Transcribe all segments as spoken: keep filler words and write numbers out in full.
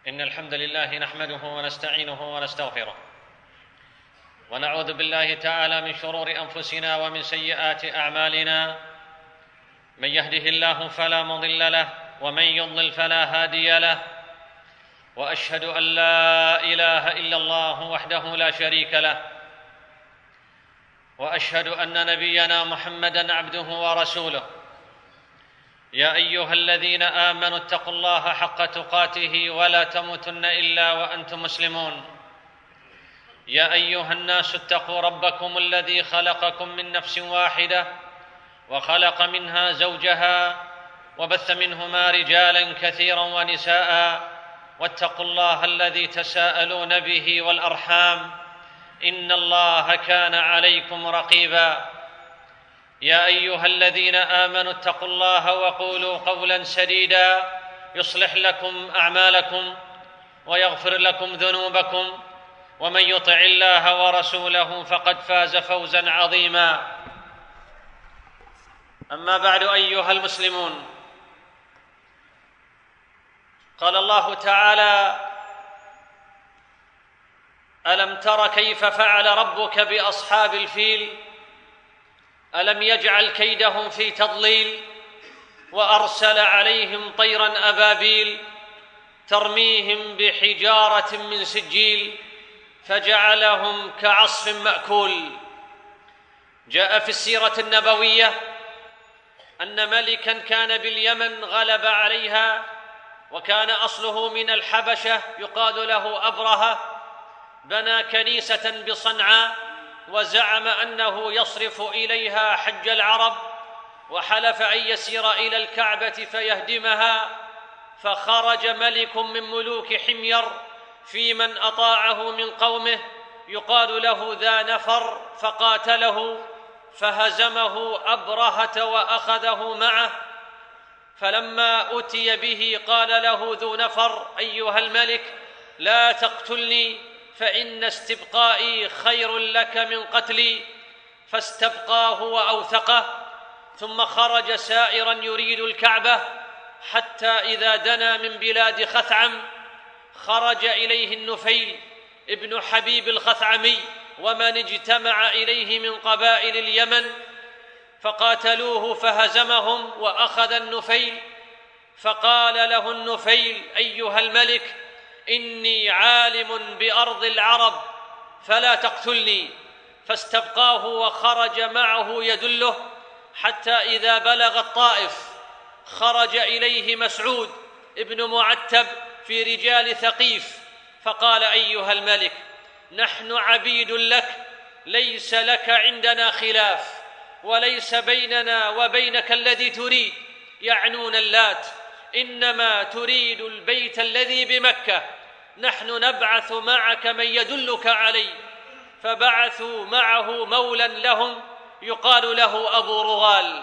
إن الحمد لله نحمده ونستعينه ونستغفره، ونعوذ بالله تعالى من شرور أنفسنا ومن سيئات أعمالنا. من يهده الله فلا مضل له، ومن يضلل فلا هادي له. وأشهد أن لا إله إلا الله وحده لا شريك له، وأشهد أن نبينا محمدًا عبده ورسوله. يا أيها الذين آمنوا اتقوا الله حق تقاته ولا تموتن إلا وأنتم مسلمون. يا أيها الناس اتقوا ربكم الذي خلقكم من نفس واحدة وخلق منها زوجها وبث منهما رجالا كثيرا ونساء، واتقوا الله الذي تساءلون به والأرحام، إن الله كان عليكم رقيبا. يا أيها الذين آمنوا اتقوا الله وقولوا قولا سديدا يصلح لكم أعمالكم ويغفر لكم ذنوبكم، ومن يطع الله ورسوله فقد فاز فوزا عظيما. أما بعد أيها المسلمون، قال الله تعالى: ألم تر كيف فعل ربك بأصحاب الفيل ألم يجعل كيدهم في تضليل وأرسل عليهم طيرا أبابيل ترميهم بحجارة من سجيل فجعلهم كعصف مأكول. جاء في السيرة النبوية أن ملكا كان باليمن غلب عليها، وكان أصله من الحبشة، يقال له أبرهة، بنى كنيسة بصنعاء وزعم أنه يصرف إليها حج العرب، وحلف أن يسير إلى الكعبة فيهدمها. فخرج ملك من ملوك حمير في من أطاعه من قومه يقال له ذا نفر، فقاتله فهزمه أبرهة وأخذه معه. فلما أتي به قال له ذو نفر: أيها الملك، لا تقتلني، فإن استبقائي خير لك من قتلي. فاستبقاه وأوثقه، ثم خرج سائرا يريد الكعبة، حتى إذا دنا من بلاد خثعم خرج إليه النفيل ابن حبيب الخثعمي ومن اجتمع إليه من قبائل اليمن، فقاتلوه فهزمهم وأخذ النفيل. فقال له النفيل: أيها الملك، إني عالم بأرض العرب فلا تقتلني. فاستبقاه وخرج معه يدله، حتى إذا بلغ الطائف خرج إليه مسعود ابن معتب في رجال ثقيف، فقال: أيها الملك، نحن عبيد لك، ليس لك عندنا خلاف، وليس بيننا وبينك الذي تريد، يعنون اللات، إنما تريد البيت الذي بمكة. نحن نبعث معك من يدلك عليه. فبعثوا معه مولا لهم يقال له أبو رغال،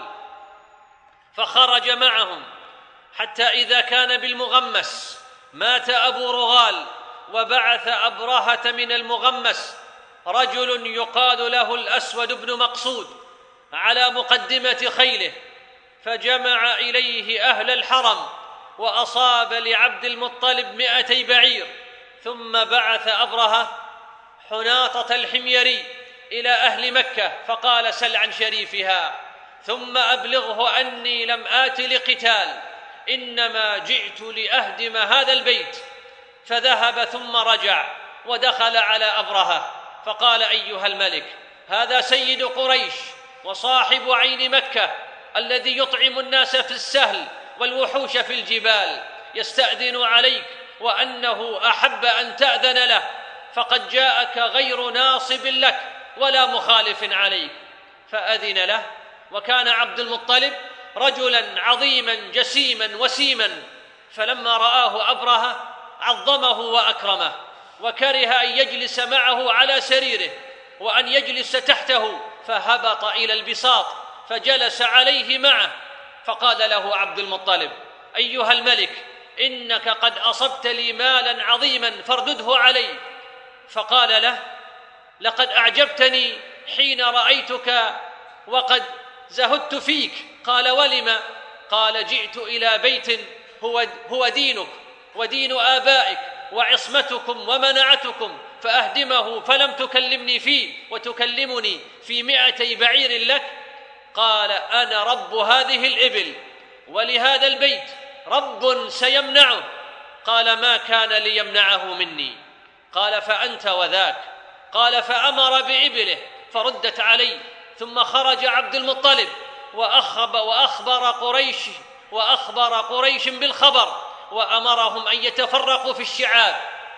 فخرج معهم حتى إذا كان بالمغمس مات أبو رغال، وبعث أبرهة من المغمس رجل يقال له الأسود بن مقصود على مقدمة خيله، فجمع إليه أهل الحرم، وأصاب لعبد المطلب مئتي بعير. ثم بعث أبرهة حناطة الحميري إلى أهل مكة فقال: سل عن شريفها، ثم أبلغه أني لم آت لقتال، إنما جئت لأهدم هذا البيت. فذهب ثم رجع ودخل على أبرهة فقال: أيها الملك، هذا سيد قريش وصاحب عين مكة الذي يطعم الناس في السهل والوحوش في الجبال، يستأذن عليك وأنه أحب أن تأذن له، فقد جاءك غير ناصب لك ولا مخالف عليك. فأذن له. وكان عبد المطلب رجلا عظيما جسيما وسيما، فلما رآه أبرهة عظمه وأكرمه، وكره أن يجلس معه على سريره وأن يجلس تحته، فهبط إلى البساط فجلس عليه معه. فقال له عبد المطلب: أيها الملك، إنك قد أصبت لي مالا عظيما فاردده علي. فقال له: لقد أعجبتني حين رأيتك وقد زهدت فيك. قال: ولم؟ قال: جئت إلى بيت هو, هو دينك ودين آبائك وعصمتكم ومنعتكم فأهدمه فلم تكلمني فيه وتكلمني في مئتي بعير لك؟ قال: أنا رب هذه الإبل ولهذا البيت رب سيمنعه. قال: ما كان ليمنعه مني. قال: فأنت وذاك. قال: فأمر بإبله فردت عليه، ثم خرج عبد المطلب وأخبر, وأخبر قريش وأخبر قريش بالخبر، وأمرهم أن يتفرقوا في الشعاب.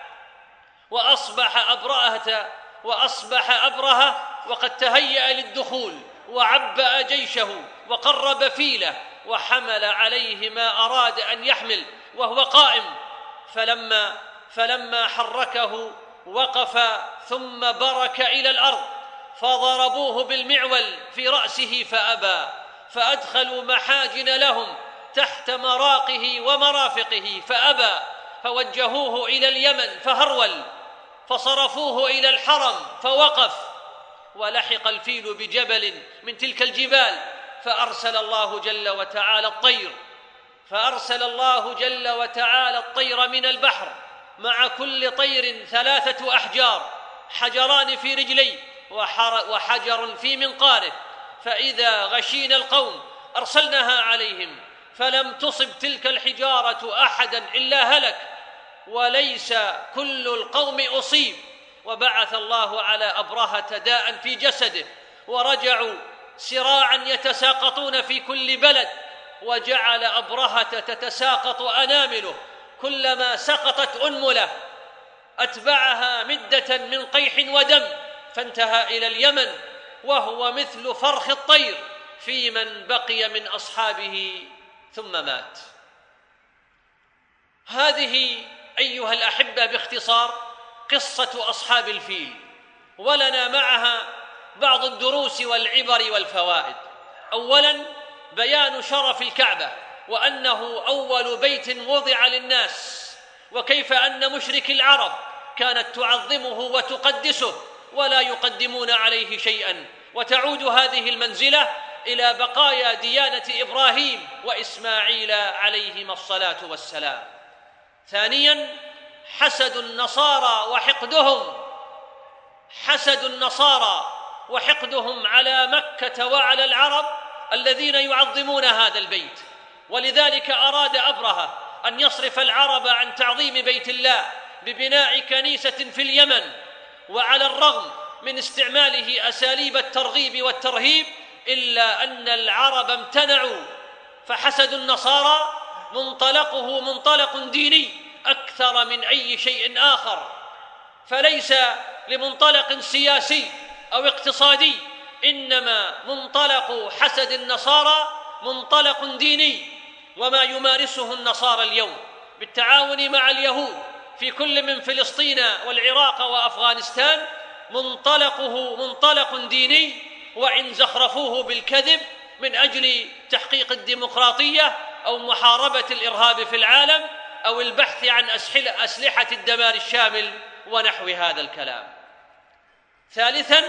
وأصبح أبرهة وأصبح أبرهة وقد تهيأ للدخول، وعبأ جيشه وقرب فيله وحمل عليه ما أراد أن يحمل وهو قائم، فلما فلما حركه وقف ثم برك إلى الأرض، فضربوه بالمعول في رأسه فأبى، فأدخلوا محاجن لهم تحت مراقه ومرافقه فأبى، فوجهوه إلى اليمن فهرول، فصرفوه إلى الحرم فوقف. ولحق الفيل بجبل من تلك الجبال، فأرسل الله جل وتعالى الطير فأرسل الله جل وتعالى الطير من البحر، مع كل طير ثلاثة أحجار، حجران في رجليه وحجر في منقاره، فإذا غشينا القوم أرسلناها عليهم، فلم تصب تلك الحجارة أحدا إلا هلك، وليس كل القوم أصيب. وبعث الله على أبرهة داء في جسده، ورجعوا سراعا يتساقطون في كل بلد، وجعل أبرهة تتساقط أنامله، كلما سقطت أنملة أتبعها مدة من قيح ودم، فانتهى إلى اليمن وهو مثل فرخ الطير في من بقي من أصحابه ثم مات. هذه أيها الأحبة باختصار قصة أصحاب الفيل، ولنا معها بعض الدروس والعبر والفوائد. أولاً بيان شرف الكعبة، وأنه أول بيت وضع للناس، وكيف أن مشرك العرب كانت تعظمه وتقدسه ولا يقدمون عليه شيئاً، وتعود هذه المنزلة إلى بقايا ديانة إبراهيم وإسماعيل عليهما الصلاة والسلام. ثانياً حسد النصارى وحقدهم حسد النصارى وحقدهم على مكة وعلى العرب الذين يعظمون هذا البيت، ولذلك أراد أبرهة أن يصرف العرب عن تعظيم بيت الله ببناء كنيسة في اليمن، وعلى الرغم من استعماله أساليب الترغيب والترهيب إلا أن العرب امتنعوا. فحسد النصارى منطلقه منطلق ديني أكثر من أي شيء آخر، فليس لمنطلق سياسي أو اقتصادي، إنما منطلق حسد النصارى منطلق ديني. وما يمارسه النصارى اليوم بالتعاون مع اليهود في كل من فلسطين والعراق وأفغانستان منطلقه منطلق ديني، وإن زخرفوه بالكذب من أجل تحقيق الديمقراطية أو محاربة الإرهاب في العالم أو البحث عن أسلحة الدمار الشامل ونحو هذا الكلام. ثالثاً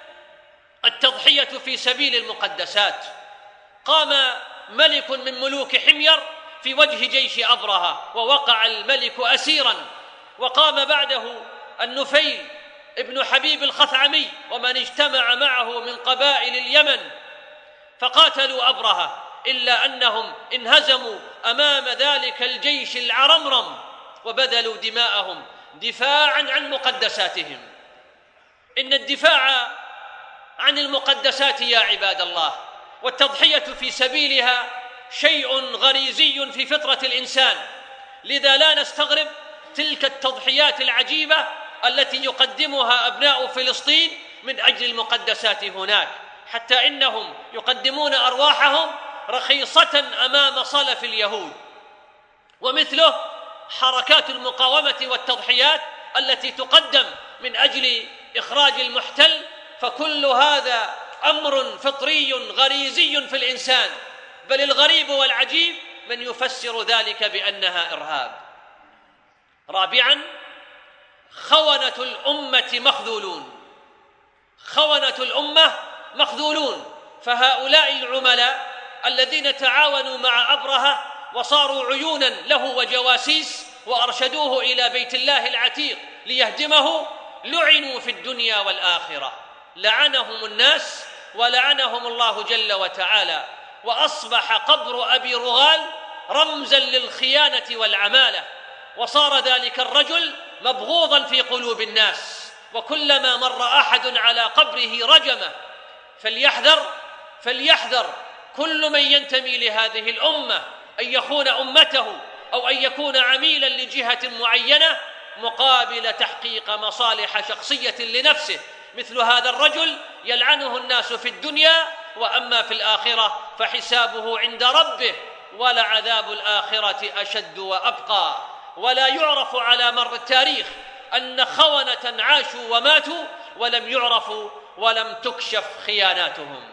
التضحية في سبيل المقدسات. قام ملك من ملوك حمير في وجه جيش أبرهة، ووقع الملك أسيراً، وقام بعده النفيل ابن حبيب الخثعمي ومن اجتمع معه من قبائل اليمن، فقاتلوا أبرهة، إلا أنهم انهزموا أمام ذلك الجيش العرمرم وبذلوا دماءهم دفاعاً عن مقدساتهم. إن الدفاع عن المقدسات يا عباد الله والتضحية في سبيلها شيء غريزي في فطرة الإنسان، لذا لا نستغرب تلك التضحيات العجيبة التي يقدمها أبناء فلسطين من أجل المقدسات هناك، حتى إنهم يقدمون أرواحهم رخيصة أمام صلف اليهود. ومثله حركات المقاومة والتضحيات التي تقدم من أجل إخراج المحتل، فكل هذا أمر فطري غريزي في الإنسان، بل الغريب والعجيب من يفسر ذلك بأنها إرهاب. رابعاً خونة الأمة مخذولون. خونة الأمة مخذولون، فهؤلاء العملاء الذين تعاونوا مع أبرهة وصاروا عيوناً له وجواسيس وأرشدوه إلى بيت الله العتيق ليهدمه لعنوا في الدنيا والآخرة، لعنهم الناس ولعنهم الله جل وتعالى، وأصبح قبر أبي رغال رمزاً للخيانة والعمالة، وصار ذلك الرجل مبغوضاً في قلوب الناس، وكلما مر أحد على قبره رجمه. فليحذر فليحذر كل من ينتمي لهذه الأمة أن يخون أمته أو أن يكون عميلاً لجهة معينة مقابل تحقيق مصالح شخصية لنفسه. مثل هذا الرجل يلعنه الناس في الدنيا، وأما في الآخرة فحسابه عند ربه، ولعذاب الآخرة أشد وأبقى. ولا يعرف على مر التاريخ أن خونة عاشوا وماتوا ولم يعرفوا ولم تكشف خياناتهم.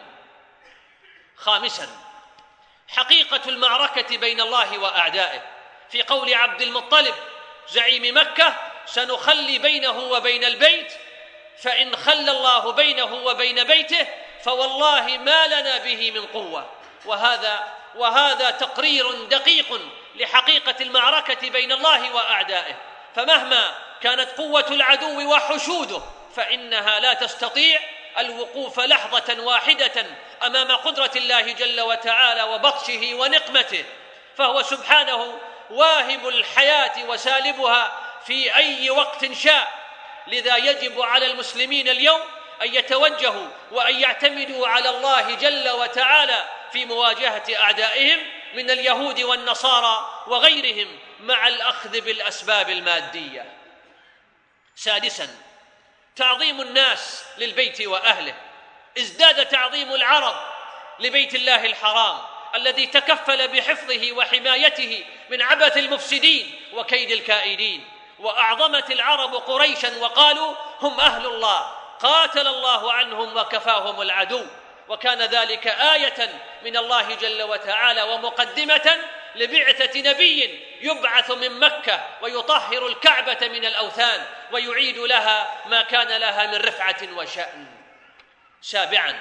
خامساً، حقيقة المعركة بين الله وأعدائه، في قول عبد المطلب زعيم مكة: سنخلي بينه وبين البيت، فإن خلى الله بينه وبين بيته فوالله ما لنا به من قوة. وهذا وهذا تقرير دقيق لحقيقة المعركة بين الله وأعدائه، فمهما كانت قوة العدو وحشوده فإنها لا تستطيع الوقوف لحظة واحدة أمام قدرة الله جل وتعالى وبطشه ونقمته، فهو سبحانه واهب الحياة وسالبها في أي وقت شاء. لذا يجب على المسلمين اليوم أن يتوجهوا وأن يعتمدوا على الله جل وتعالى في مواجهة أعدائهم من اليهود والنصارى وغيرهم، مع الأخذ بالأسباب المادية. سادساً، تعظيم الناس للبيت وأهله. ازداد تعظيم العرب لبيت الله الحرام الذي تكفل بحفظه وحمايته من عبث المفسدين وكيد الكائدين. وأعظمت العرب قريشاً وقالوا: هم أهل الله، قاتل الله عنهم وكفاهم العدو. وكان ذلك آية من الله جل وتعالى ومقدمة لبعثة نبي يبعث من مكة ويطهر الكعبة من الأوثان ويعيد لها ما كان لها من رفعة وشأن. سابعاً،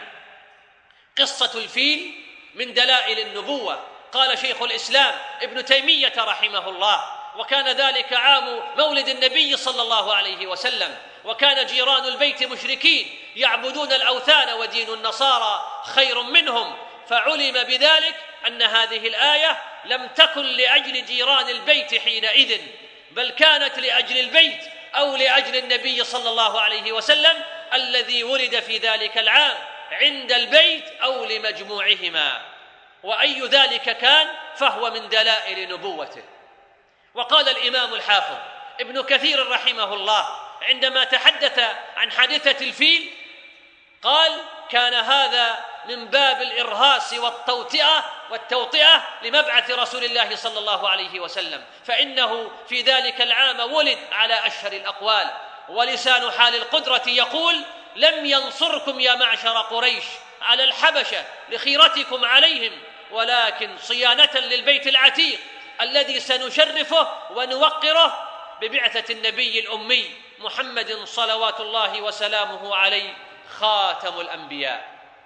قصة الفيل من دلائل النبوة. قال شيخ الإسلام ابن تيمية رحمه الله: وكان ذلك عام مولد النبي صلى الله عليه وسلم، وكان جيران البيت مشركين يعبدون الأوثان ودين النصارى خير منهم، فعلم بذلك أن هذه الآية لم تكن لأجل جيران البيت حينئذ، بل كانت لأجل البيت أو لأجل النبي صلى الله عليه وسلم الذي ولد في ذلك العام عند البيت أو لمجموعهما، وأي ذلك كان فهو من دلائل نبوته. وقال الإمام الحافظ ابن كثير رحمه الله عندما تحدث عن حادثة الفيل، قال: كان هذا من باب الإرهاص والتوطئة والتوطئة لمبعث رسول الله صلى الله عليه وسلم، فإنه في ذلك العام ولد على أشهر الأقوال. ولسان حال القدرة يقول: لم ينصركم يا معشر قريش على الحبشة لخيرتكم عليهم، ولكن صيانة للبيت العتيق الذي سنشرفه ونوقره ببعثة النبي الأمي محمد صلوات الله وسلامه عليه خاتم الأنبياء.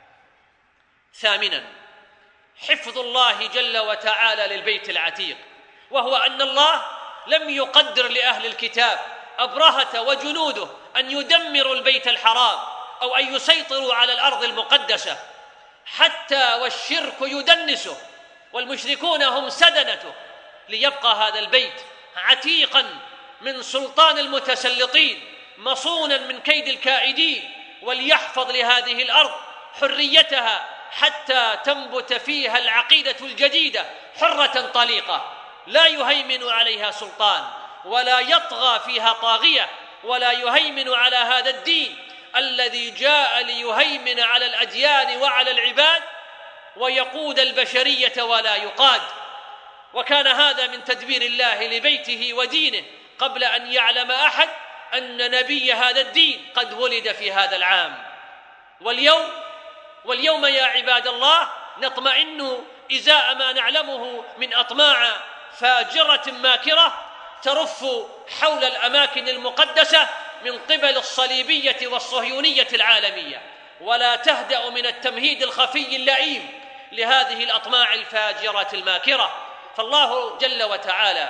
ثامناً، حفظ الله جل وتعالى للبيت العتيق، وهو أن الله لم يقدر لأهل الكتاب أبرهة وجنوده أن يدمروا البيت الحرام أو أن يسيطروا على الأرض المقدسة، حتى والشرك يدنسه والمشركون هم سدنته، ليبقى هذا البيت عتيقاً من سلطان المتسلطين مصوناً من كيد الكائدين، وليحفظ لهذه الأرض حريتها حتى تنبت فيها العقيدة الجديدة حرة طليقة، لا يهيمن عليها سلطان ولا يطغى فيها طاغية، ولا يهيمن على هذا الدين الذي جاء ليهيمن على الأديان وعلى العباد ويقود البشرية ولا يقاد. وكان هذا من تدبير الله لبيته ودينه قبل أن يعلم أحد أن نبي هذا الدين قد ولد في هذا العام. واليوم واليوم يا عباد الله نطمئن إزاء ما نعلمه من أطماع فاجرة ماكرة ترف حول الأماكن المقدسة من قبل الصليبية والصهيونية العالمية، ولا تهدأ من التمهيد الخفي اللئيم لهذه الأطماع الفاجرة الماكرة. فالله جل وتعالى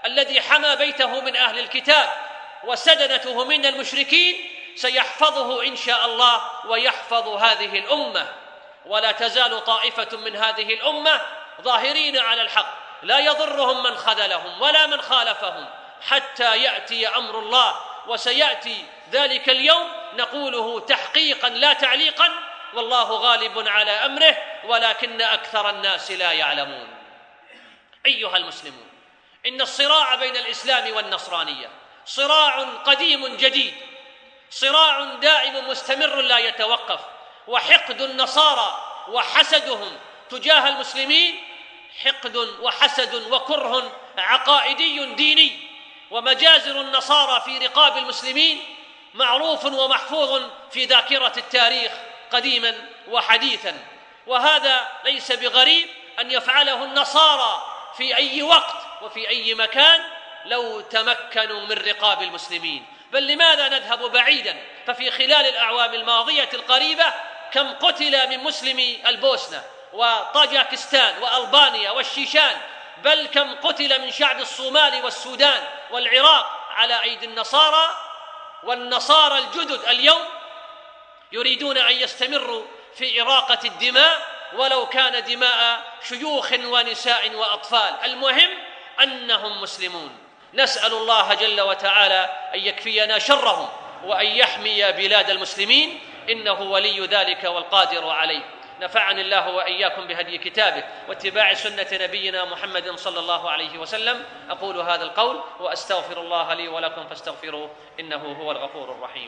الذي حمى بيته من أهل الكتاب وسدنته من المشركين سيحفظه إن شاء الله ويحفظ هذه الأمة. ولا تزال طائفة من هذه الأمة ظاهرين على الحق لا يضرهم من خذلهم ولا من خالفهم حتى يأتي أمر الله، وسيأتي ذلك اليوم نقوله تحقيقا لا تعليقا، والله غالب على أمره ولكن أكثر الناس لا يعلمون. أيها المسلمون، إن الصراع بين الإسلام والنصرانية صراع قديم جديد، صراع دائم مستمر لا يتوقف، وحقد النصارى وحسدهم تجاه المسلمين حقد وحسد وكره عقائدي ديني، ومجازر النصارى في رقاب المسلمين معروف ومحفوظ في ذاكرة التاريخ قديما وحديثا، وهذا ليس بغريب أن يفعله النصارى في أي وقت وفي أي مكان لو تمكنوا من رقاب المسلمين. بل لماذا نذهب بعيدا؟ ففي خلال الأعوام الماضية القريبة كم قتل من مسلمي البوسنة وطاجكستان وألبانيا والشيشان، بل كم قتل من شعب الصومال والسودان والعراق على أيدي النصارى. والنصارى الجدد اليوم يريدون أن يستمروا في إراقة الدماء ولو كان دماء شيوخ ونساء وأطفال، المهم أنهم مسلمون. نسأل الله جل وتعالى أن يكفينا شرهم وأن يحمي بلاد المسلمين، إنه ولي ذلك والقادر عليه. نفعني الله وإياكم بهدي كتابه واتباع سنة نبينا محمد صلى الله عليه وسلم. أقول هذا القول وأستغفر الله لي ولكم فاستغفروه إنه هو الغفور الرحيم.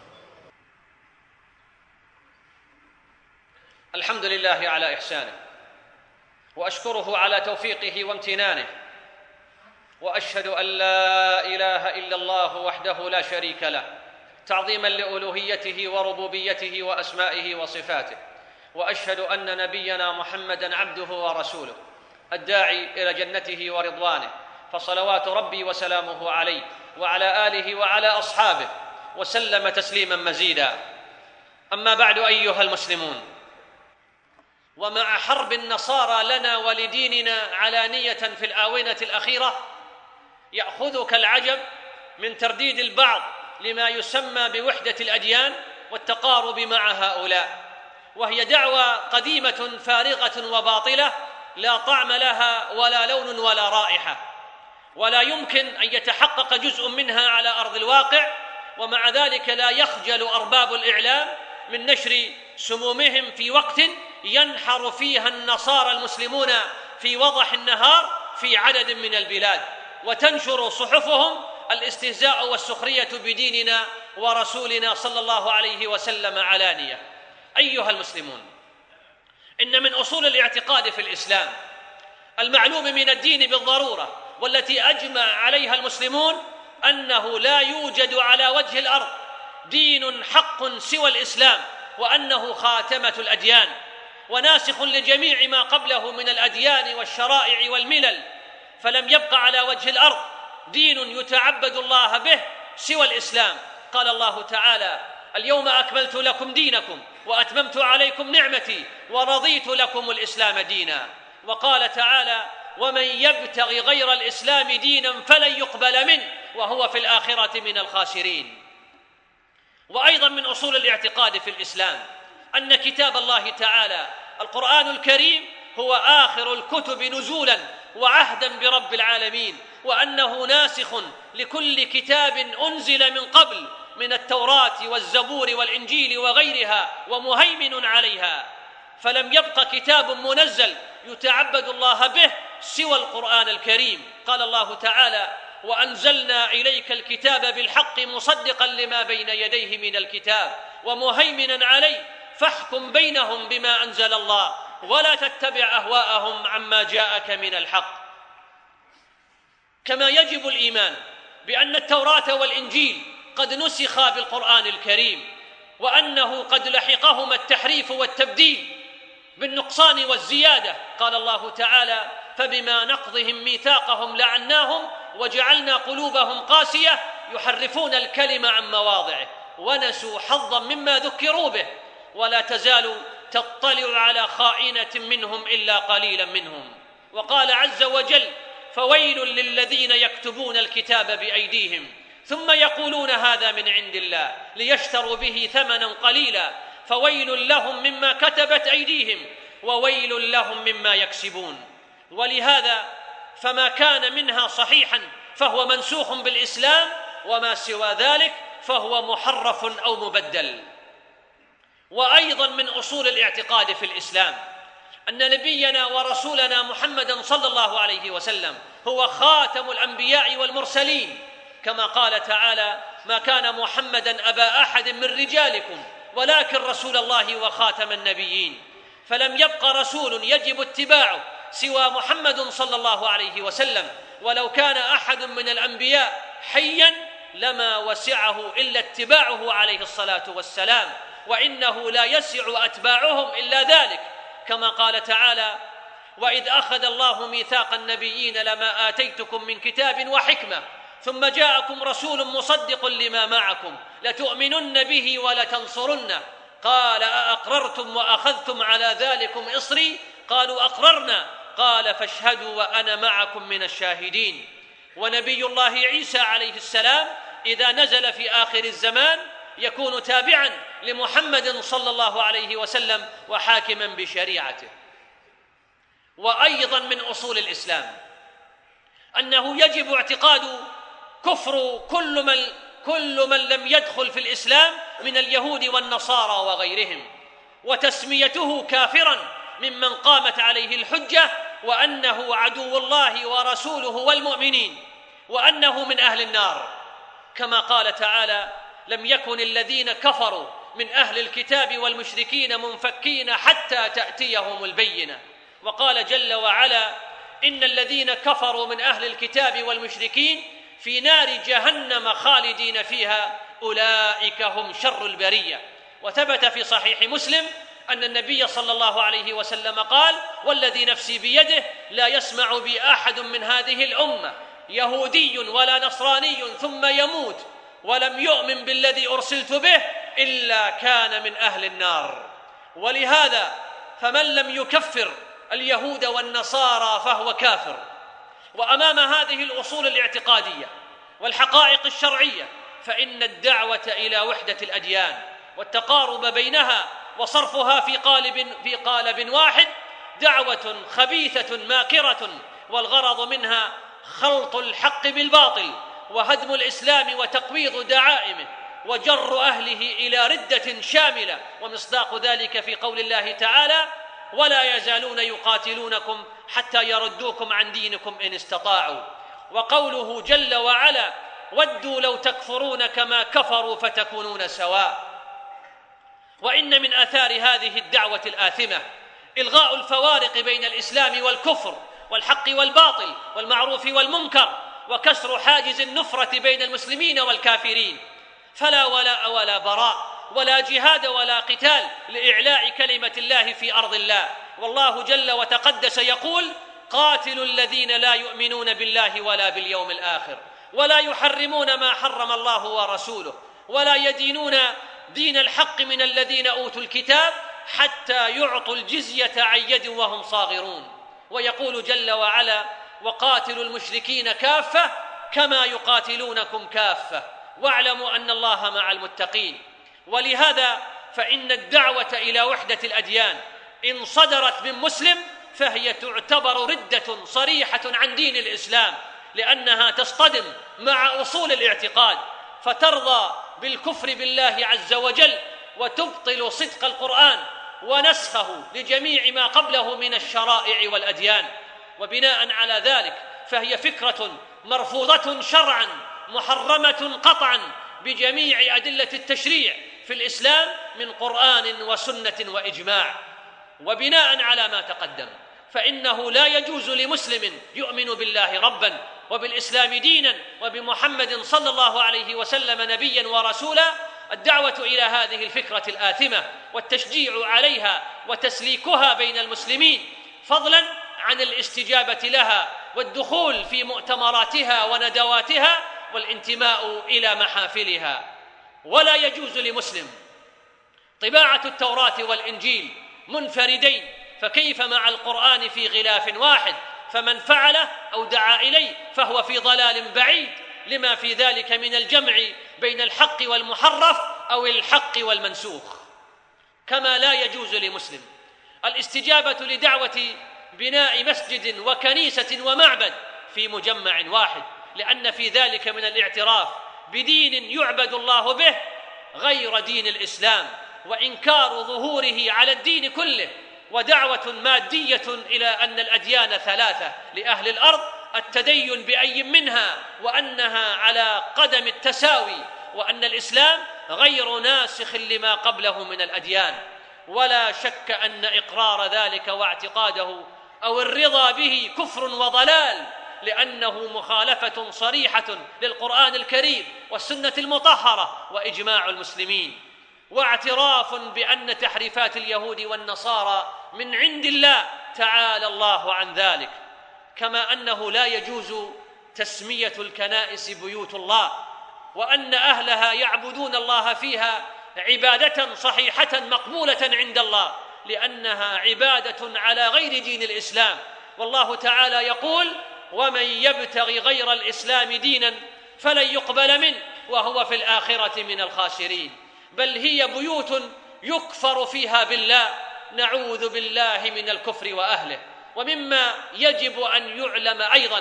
الحمد لله على إحسانه، وأشكره على توفيقه وامتنانه، وأشهد أن لا إله إلا الله وحده لا شريك له تعظيما لألوهيته وربوبيته وأسمائه وصفاته، وأشهد أن نبينا محمدًا عبده ورسوله الداعي إلى جنته ورضوانه، فصلوات ربي وسلامه عليه وعلى آله وعلى أصحابه وسلم تسليما مزيدا. أما بعد أيها المسلمون، ومع حرب النصارى لنا ولديننا علانية في الآونة الأخيرة، يأخذك العجب من ترديد البعض لما يسمى بوحدة الأديان والتقارب مع هؤلاء، وهي دعوى قديمة فارغة وباطلة لا طعم لها ولا لون ولا رائحة، ولا يمكن أن يتحقق جزء منها على أرض الواقع. ومع ذلك لا يخجل أرباب الإعلام من نشر سمومهم في وقت ينحر فيها النصارى المسلمون في وضح النهار في عدد من البلاد، وتنشر صحفهم الاستهزاء والسخرية بديننا ورسولنا صلى الله عليه وسلم علانية. أيها المسلمون، إن من أصول الاعتقاد في الإسلام المعلوم من الدين بالضرورة والتي أجمع عليها المسلمون أنه لا يوجد على وجه الأرض دين حق سوى الإسلام، وأنه خاتمة الأديان وناسخ لجميع ما قبله من الأديان والشرائع والملل، فلم يبق على وجه الأرض دين يتعبد الله به سوى الإسلام. قال الله تعالى: اليوم أكملت لكم دينكم وأتممت عليكم نعمتي ورضيت لكم الإسلام دينا. وقال تعالى: ومن يبتغي غير الإسلام دينا فلن يقبل منه وهو في الآخرة من الخاسرين. وأيضا من أصول الاعتقاد في الإسلام أن كتاب الله تعالى القرآن الكريم هو آخر الكتب نزولا وعهدا برب العالمين، وأنه ناسخ لكل كتاب أنزل من قبل من التوراة والزبور والإنجيل وغيرها ومهيمن عليها، فلم يبق كتاب منزل يتعبد الله به سوى القرآن الكريم. قال الله تعالى: وأنزلنا إليك الكتاب بالحق مصدقا لما بين يديه من الكتاب ومهيمنا عليه فاحكم بينهم بما أنزل الله ولا تتبع أهواءهم عما جاءك من الحق. كما يجب الإيمان بأن التوراة والإنجيل قد نسخا بالقرآن الكريم، وأنه قد لحقهما التحريف والتبديل بالنقصان والزيادة. قال الله تعالى: فبما نقضهم ميثاقهم لعناهم وجعلنا قلوبهم قاسية يحرفون الكلم عن مواضعه ونسوا حظا مما ذكروا به ولا تزال تطلع على خائنة منهم إلا قليلا منهم. وقال عز وجل: فويل للذين يكتبون الكتاب بأيديهم ثم يقولون هذا من عند الله ليشتروا به ثمنا قليلا فويل لهم مما كتبت أيديهم وويل لهم مما يكسبون. ولهذا فما كان منها صحيحا فهو منسوخ بالإسلام، وما سوى ذلك فهو محرف أو مبدل. وأيضا من أصول الاعتقاد في الإسلام أن نبينا ورسولنا محمدا صلى الله عليه وسلم هو خاتم الأنبياء والمرسلين، كما قال تعالى: ما كان محمدا أبا أحد من رجالكم ولكن رسول الله وخاتم النبيين. فلم يبق رسول يجب اتباعه سوى محمد صلى الله عليه وسلم، ولو كان أحد من الأنبياء حيا لما وسعه إلا اتباعه عليه الصلاة والسلام، وإنه لا يسع أتباعهم إلا ذلك، كما قال تعالى: وإذ أخذ الله ميثاق النبيين لما آتيتكم من كتاب وحكمة ثم جاءكم رسول مصدق لما معكم لتؤمنن به ولتنصرنه قال أأقررتم وأخذتم على ذلكم إصري قالوا أقررنا قال فاشهدوا وأنا معكم من الشاهدين. ونبي الله عيسى عليه السلام إذا نزل في آخر الزمان يكون تابعا لمحمد صلى الله عليه وسلم وحاكما بشريعته. وأيضا من أصول الإسلام أنه يجب اعتقاد كفر كل من, كل من لم يدخل في الإسلام من اليهود والنصارى وغيرهم، وتسميته كافرا ممن قامت عليه الحجة، وأنه عدو الله ورسوله والمؤمنين، وأنه من أهل النار، كما قال تعالى: لم يكن الذين كفروا من أهل الكتاب والمشركين منفكين حتى تأتيهم البينة. وقال جل وعلا: إن الذين كفروا من أهل الكتاب والمشركين في نار جهنم خالدين فيها أولئك هم شر البرية. وثبت في صحيح مسلم أن النبي صلى الله عليه وسلم قال: والذي نفسي بيده لا يسمع بي أحد من هذه الأمة يهودي ولا نصراني ثم يموت ولم يؤمن بالذي أرسلت به إلا كان من أهل النار. ولهذا فمن لم يكفر اليهود والنصارى فهو كافر. وأمام هذه الأصول الاعتقادية والحقائق الشرعية فإن الدعوة إلى وحدة الأديان والتقارب بينها وصرفها في قالب, في قالب واحد دعوة خبيثة ماكرة، والغرض منها خلط الحق بالباطل وهدم الإسلام وتقويض دعائمه وجر أهله إلى ردة شاملة. ومصداق ذلك في قول الله تعالى: ولا يزالون يقاتلونكم حتى يردوكم عن دينكم إن استطاعوا. وقوله جل وعلا: ودوا لو تكفرون كما كفروا فتكونون سواء. وإن من آثار هذه الدعوة الآثمة إلغاء الفوارق بين الإسلام والكفر والحق والباطل والمعروف والمنكر، وكسر حاجز النفرة بين المسلمين والكافرين. فلا ولاء ولا براء ولا جهاد ولا قتال لإعلاء كلمة الله في أرض الله. والله جل وتقدس يقول: قاتلوا الذين لا يؤمنون بالله ولا باليوم الآخر ولا يحرمون ما حرم الله ورسوله ولا يدينون دين الحق من الذين أوتوا الكتاب حتى يعطوا الجزية عن يد وهم صاغرون. ويقول جل وعلا: وقاتلوا المشركين كافة كما يقاتلونكم كافة واعلموا أن الله مع المتقين. ولهذا فإن الدعوة إلى وحدة الأديان إن صدرت من مسلم فهي تعتبر ردة صريحة عن دين الإسلام، لأنها تصطدم مع أصول الاعتقاد، فترضى بالكفر بالله عز وجل وتبطل صدق القرآن ونسخه لجميع ما قبله من الشرائع والأديان. وبناء على ذلك فهي فكرة مرفوضة شرعا محرمة قطعا بجميع أدلة التشريع في الإسلام من قرآن وسنة وإجماع. وبناء على ما تقدم فإنه لا يجوز لمسلم يؤمن بالله ربا وبالإسلام دينا وبمحمد صلى الله عليه وسلم نبيا ورسولا الدعوة إلى هذه الفكرة الآثمة والتشجيع عليها وتسليكها بين المسلمين، فضلا عن الاستجابة لها والدخول في مؤتمراتها وندواتها والانتماء إلى محافلها. ولا يجوز لمسلم طباعة التوراة والإنجيل منفردين، فكيف مع القرآن في غلاف واحد فمن فعله أو دعا إليه فهو في ضلال بعيد، لما في ذلك من الجمع بين الحق والمحرف أو الحق والمنسوخ. كما لا يجوز لمسلم الاستجابة لدعوة بناء مسجد وكنيسة ومعبد في مجمع واحد، لأن في ذلك من الاعتراف بدين يعبد الله به غير دين الإسلام، وإنكار ظهوره على الدين كله، ودعوة مادية إلى أن الأديان ثلاثة لأهل الأرض، التدين بأي منها، وأنها على قدم التساوي، وأن الإسلام غير ناسخ لما قبله من الأديان. ولا شك أن إقرار ذلك واعتقاده أو الرضا به كفر وضلال، لأنه مخالفة صريحة للقرآن الكريم والسنة المطهرة وإجماع المسلمين، واعتراف بأن تحريفات اليهود والنصارى من عند الله تعالى الله عن ذلك. كما أنه لا يجوز تسمية الكنائس بيوت الله، وأن أهلها يعبدون الله فيها عبادة صحيحة مقبولة عند الله، لأنها عبادة على غير دين الإسلام. والله تعالى يقول: ومن يبتغي غير الإسلام دينا فلن يقبل منه وهو في الآخرة من الخاسرين. بل هي بيوت يكفر فيها بالله، نعوذ بالله من الكفر وأهله. ومما يجب أن يعلم أيضا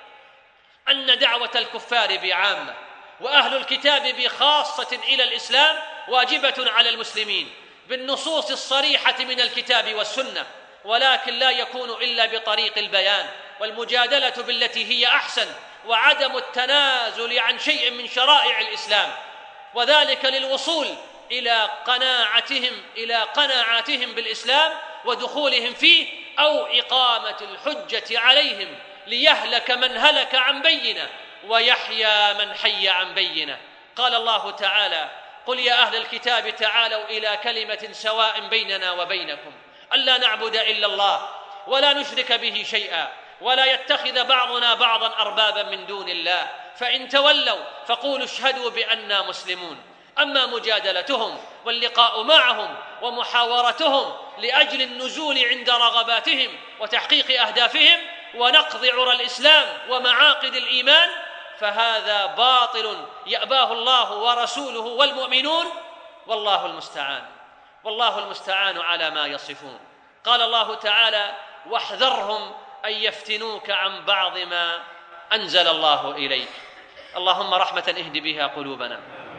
أن دعوة الكفار بعامة وأهل الكتاب بخاصة إلى الإسلام واجبة على المسلمين بالنصوص الصريحة من الكتاب والسنة، ولكن لا يكون إلا بطريق البيان والمجادلة بالتي هي أحسن، وعدم التنازل عن شيء من شرائع الإسلام، وذلك للوصول إلى قناعتهم إلى قناعاتهم بالإسلام ودخولهم فيه، أو إقامة الحجة عليهم ليهلك من هلك عن بينة ويحيى من حي عن بينة. قال الله تعالى: قل يا أهل الكتاب تعالوا إلى كلمة سواء بيننا وبينكم ألا نعبد إلا الله ولا نشرك به شيئا ولا يتخذ بعضنا بعضا أربابا من دون الله، فإن تولوا فقولوا اشهدوا بأننا مسلمون. أما مجادلتهم واللقاء معهم ومحاورتهم لأجل النزول عند رغباتهم وتحقيق أهدافهم ونقض عرى الإسلام ومعاقد الإيمان، فهذا باطل يأباه الله ورسوله والمؤمنون، والله المستعان والله المستعان على ما يصفون. قال الله تعالى: واحذرهم أن يفتنوك عن بعض ما أنزل الله إليك. اللهم رحمة اهد بها قلوبنا،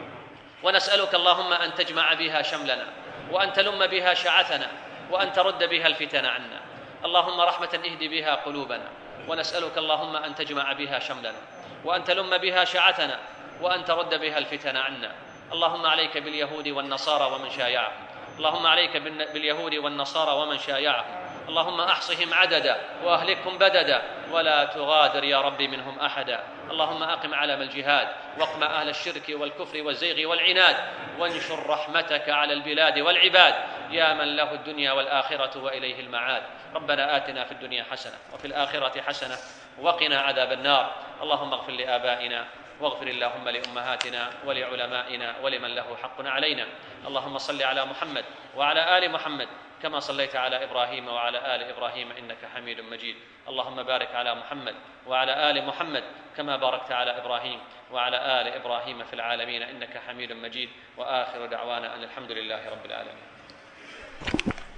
ونسألك اللهم أن تجمع بها شملنا، وأن تلم بها شعثنا، وأن ترد بها الفتن عنا. اللهم رحمة اهد بها قلوبنا، ونسألك اللهم أن تجمع بها شملنا، وأن تلم بها شعثنا، وأن ترد بها الفتن عنا. اللهم عليك باليهود والنصارى ومن شايعهم اللهم عليك باليهود والنصارى ومن شايعهم اللهم أحصهم عددا وأهلكهم بددا ولا تغادر يا رب منهم أحدا. اللهم أقم علم الجهاد واقم أهل الشرك والكفر والزيغ والعناد، وانشر رحمتك على البلاد والعباد يا من له الدنيا والآخرة وإليه المعاد. ربنا آتنا في الدنيا حسنة وفي الآخرة حسنة وقنا عذاب النار. اللهم اغفر لآبائنا واغفر اللهم لأمهاتنا ولعلمائنا ولمن له حق علينا. اللهم صل على محمد وعلى آل محمد كما صليت على إبراهيم وعلى آل إبراهيم إنك حميد مجيد. اللهم بارك على محمد وعلى آل محمد كما باركت على إبراهيم وعلى آل إبراهيم في العالمين إنك حميد مجيد. وآخر دعوانا أن الحمد لله رب العالمين.